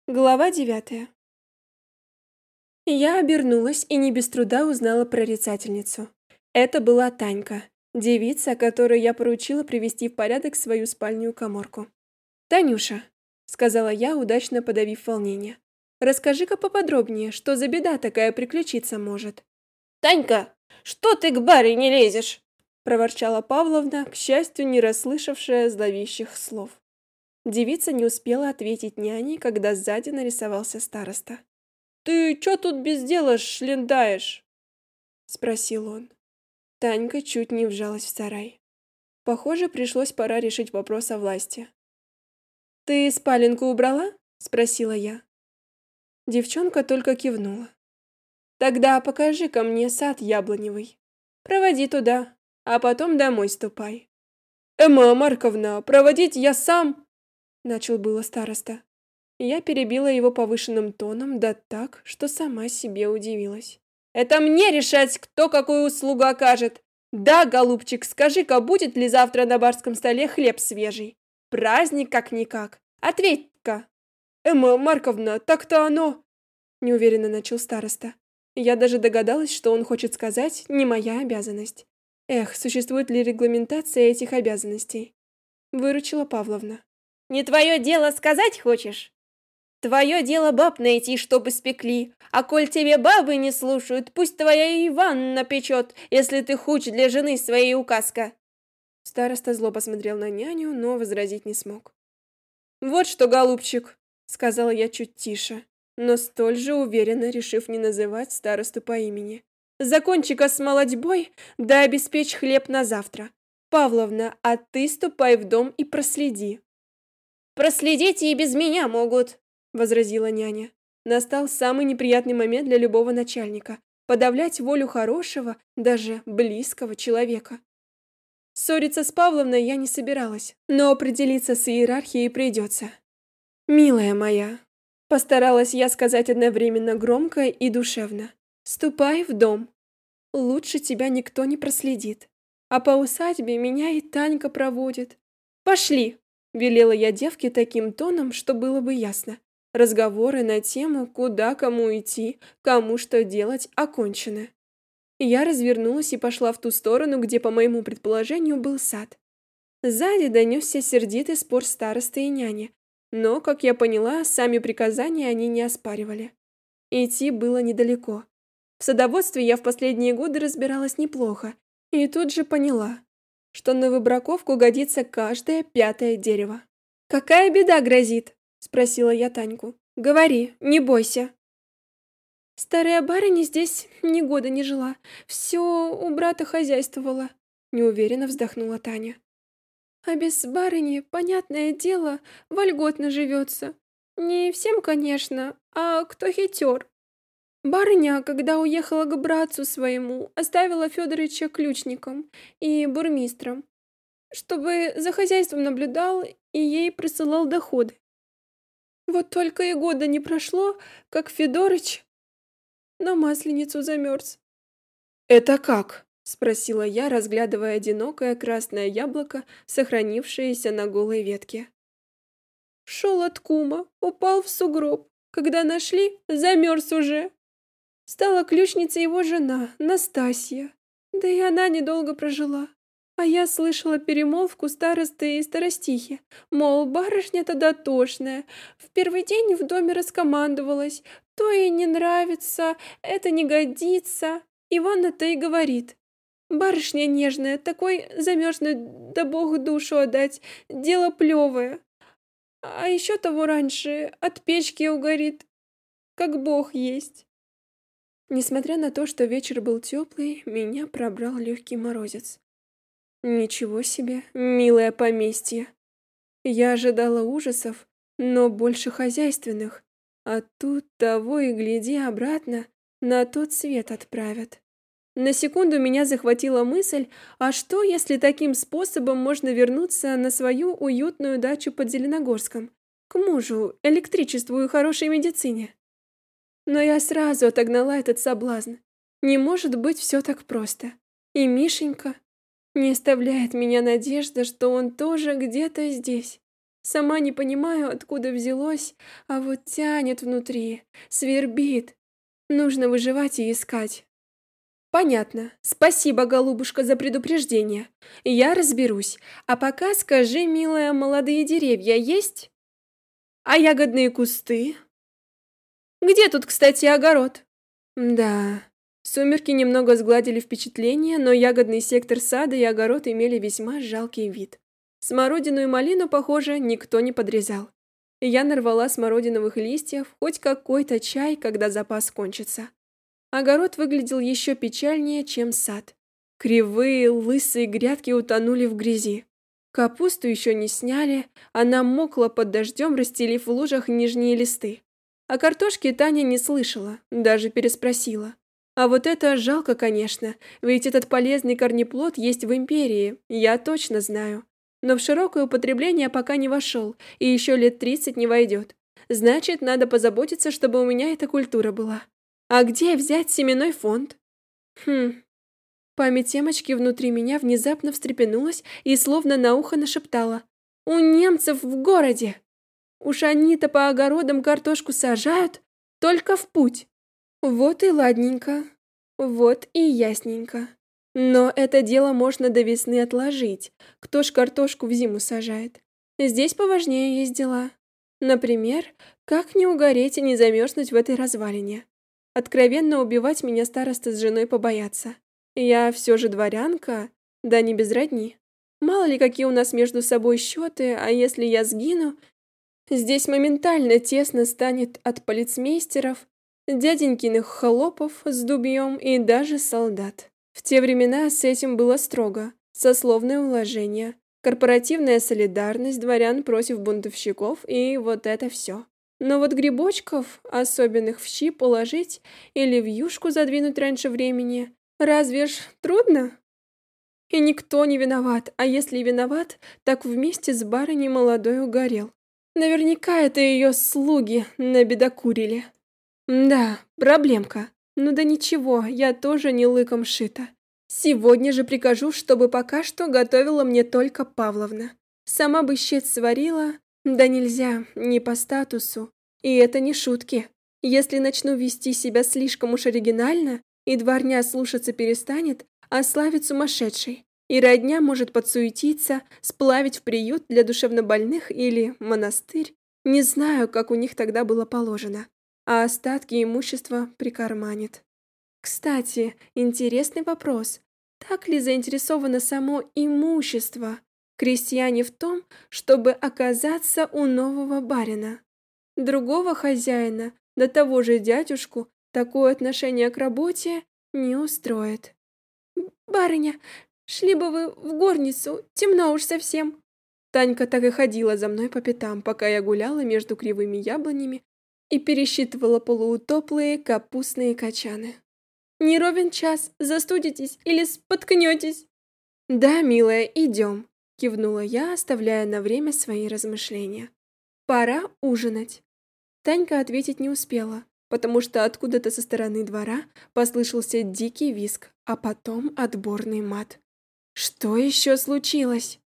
Глава 9. Я обернулась и не без труда узнала прорицательницу. Это была Танька, девица, которую я поручила привести в порядок свою спальную каморку. «Танюша», — сказала я, удачно подавив волнение, — «расскажи-ка поподробнее, что за беда такая приключиться может». «Танька, что ты к баре не лезешь?» — проворчала Павловна, к счастью, не расслышавшая зловещих слов. Девица не успела ответить няне, когда сзади нарисовался староста. «Ты чё тут без дела шлендаешь?» — спросил он. Танька чуть не вжалась в сарай. Похоже, пора решить вопрос о власти. «Ты спаленку убрала?» — спросила я. Девчонка только кивнула. «Тогда покажи-ка мне сад яблоневый. Проводи туда, а потом домой ступай». «Эмма Марковна, проводить я сам!» — начал было староста. Я перебила его повышенным тоном, да так, что сама себе удивилась. «Это мне решать, кто какую услугу окажет. Да, голубчик, скажи-ка, будет ли завтра на барском столе хлеб свежий? Праздник как-никак. Ответь-ка!» «Эмма Марковна, так-то оно!» — неуверенно начал староста. Я даже догадалась, что он хочет сказать «не моя обязанность». Эх, существует ли регламентация этих обязанностей? Выручила Павловна. «Не твое дело сказать хочешь? Твое дело баб найти, чтобы спекли, а коль тебе бабы не слушают, пусть твоя Иванна печет, если ты хуч для жены своей указка». Староста зло посмотрел на няню, но возразить не смог. «Вот что, голубчик», — сказала я чуть тише, но столь же уверенно, решив не называть старосту по имени. «Закончи-ка с молодьбой, да обеспечь хлеб на завтра. Павловна, а ты ступай в дом и проследи». «Проследить и без меня могут», — возразила няня. Настал самый неприятный момент для любого начальника — подавлять волю хорошего, даже близкого человека. Ссориться с Павловной я не собиралась, но определиться с иерархией придется. «Милая моя», — постаралась я сказать одновременно громко и душевно, — «ступай в дом. Лучше тебя никто не проследит. А по усадьбе меня и Танька проводит. Пошли!» — велела я девке таким тоном, что было бы ясно. Разговоры на тему, куда кому идти, кому что делать, окончены. Я развернулась и пошла в ту сторону, где, по моему предположению, был сад. Сзади донесся сердитый спор старосты и няни, но, как я поняла, сами приказания они не оспаривали. Идти было недалеко. В садоводстве я в последние годы разбиралась неплохо, и тут же поняла, что на выбраковку годится каждое пятое дерево. «Какая беда грозит?» — спросила я Таньку. «Говори, не бойся». «Старая барыня здесь ни года не жила, все у брата хозяйствовала», — неуверенно вздохнула Таня. «А без барыни, понятное дело, вольготно живется. Не всем, конечно, а кто хитер. Барыня, когда уехала к братцу своему, оставила Федорыча ключником и бурмистром, чтобы за хозяйством наблюдал и ей присылал доходы. Вот только и года не прошло, как Федорыч на Масленицу замерз». «Это как?» — спросила я, разглядывая одинокое красное яблоко, сохранившееся на голой ветке. «Шел от кума, упал в сугроб. Когда нашли, замерз уже. Стала ключницей его жена, Настасья. Да и она недолго прожила. А я слышала перемолвку старосты и старостихи, мол, барышня-то дотошная. В первый день в доме раскомандовалась, то ей не нравится, это не годится. Иванна-то и говорит: барышня нежная, такой замерзнуть, да Богу душу отдать, дело плевое. А еще того раньше от печки угорит, как Бог есть». Несмотря на то, что вечер был теплый, меня пробрал легкий морозец. Ничего себе, милое поместье. Я ожидала ужасов, но больше хозяйственных. А тут того и гляди обратно, на тот свет отправят. На секунду меня захватила мысль, а что, если таким способом можно вернуться на свою уютную дачу под Зеленогорском, к мужу, электричеству и хорошей медицине? Но я сразу отогнала этот соблазн. Не может быть все так просто. И Мишенька... Не оставляет меня надежда, что он тоже где-то здесь. Сама не понимаю, откуда взялось, а вот тянет внутри, свербит. Нужно выживать и искать. Понятно. Спасибо, голубушка, за предупреждение. Я разберусь. А пока скажи, милая, молодые деревья есть? А ягодные кусты? Где тут, кстати, огород? Да. Сумерки немного сгладили впечатление, но ягодный сектор сада и огород имели весьма жалкий вид. Смородину и малину, похоже, никто не подрезал. Я нарвала смородиновых листьев, хоть какой-то чай, когда запас кончится. Огород выглядел еще печальнее, чем сад. Кривые, лысые грядки утонули в грязи. Капусту еще не сняли, она мокла под дождем, расстелив в лужах нижние листы. О картошке Таня не слышала, даже переспросила. А вот это жалко, конечно, ведь этот полезный корнеплод есть в империи, я точно знаю. Но в широкое употребление пока не вошел, и еще лет 30 не войдет. Значит, надо позаботиться, чтобы у меня эта культура была. А где взять семенной фонд? Память Эмочки внутри меня внезапно встрепенулась и словно на ухо нашептала. У немцев в городе! Уж они-то по огородам картошку сажают, только в путь. Вот и ладненько, вот и ясненько. Но это дело можно до весны отложить. Кто ж картошку в зиму сажает? Здесь поважнее есть дела. Например, как не угореть и не замерзнуть в этой развалине. Откровенно убивать меня староста с женой побоятся. Я все же дворянка, да не без родни. Мало ли какие у нас между собой счеты, а если я сгину, здесь моментально тесно станет от полицмейстеров, дяденькиных холопов с дубьем и даже солдат. В те времена с этим было строго. Сословное уложение, корпоративная солидарность дворян против бунтовщиков и вот это все. Но вот грибочков, особенных в щи, положить или в юшку задвинуть раньше времени, разве ж трудно? И никто не виноват, а если и виноват, так вместе с барыней молодой угорел. Наверняка это ее слуги набедокурили. Да, проблемка. Ну да ничего, я тоже не лыком шита. Сегодня же прикажу, чтобы пока что готовила мне только Павловна. Сама бы щец сварила, да нельзя, не по статусу. И это не шутки. Если начну вести себя слишком уж оригинально, и дворня слушаться перестанет, а славит сумасшедшей. И родня может подсуетиться, сплавить в приют для душевнобольных или монастырь. Не знаю, как у них тогда было положено. А остатки имущества прикарманит. Кстати, интересный вопрос. Так ли заинтересовано само имущество крестьяне в том, чтобы оказаться у нового барина? Другого хозяина, до того же дядюшку, такое отношение к работе не устроит. «Барыня, шли бы вы в горницу, темно уж совсем». Танька так и ходила за мной по пятам, пока я гуляла между кривыми яблонями и пересчитывала полуутоплые капустные качаны. «Не ровен час, застудитесь или споткнетесь». «Да, милая, идем», — кивнула я, оставляя на время свои размышления. «Пора ужинать». Танька ответить не успела, потому что откуда-то со стороны двора послышался дикий визг, а потом отборный мат. Что еще случилось?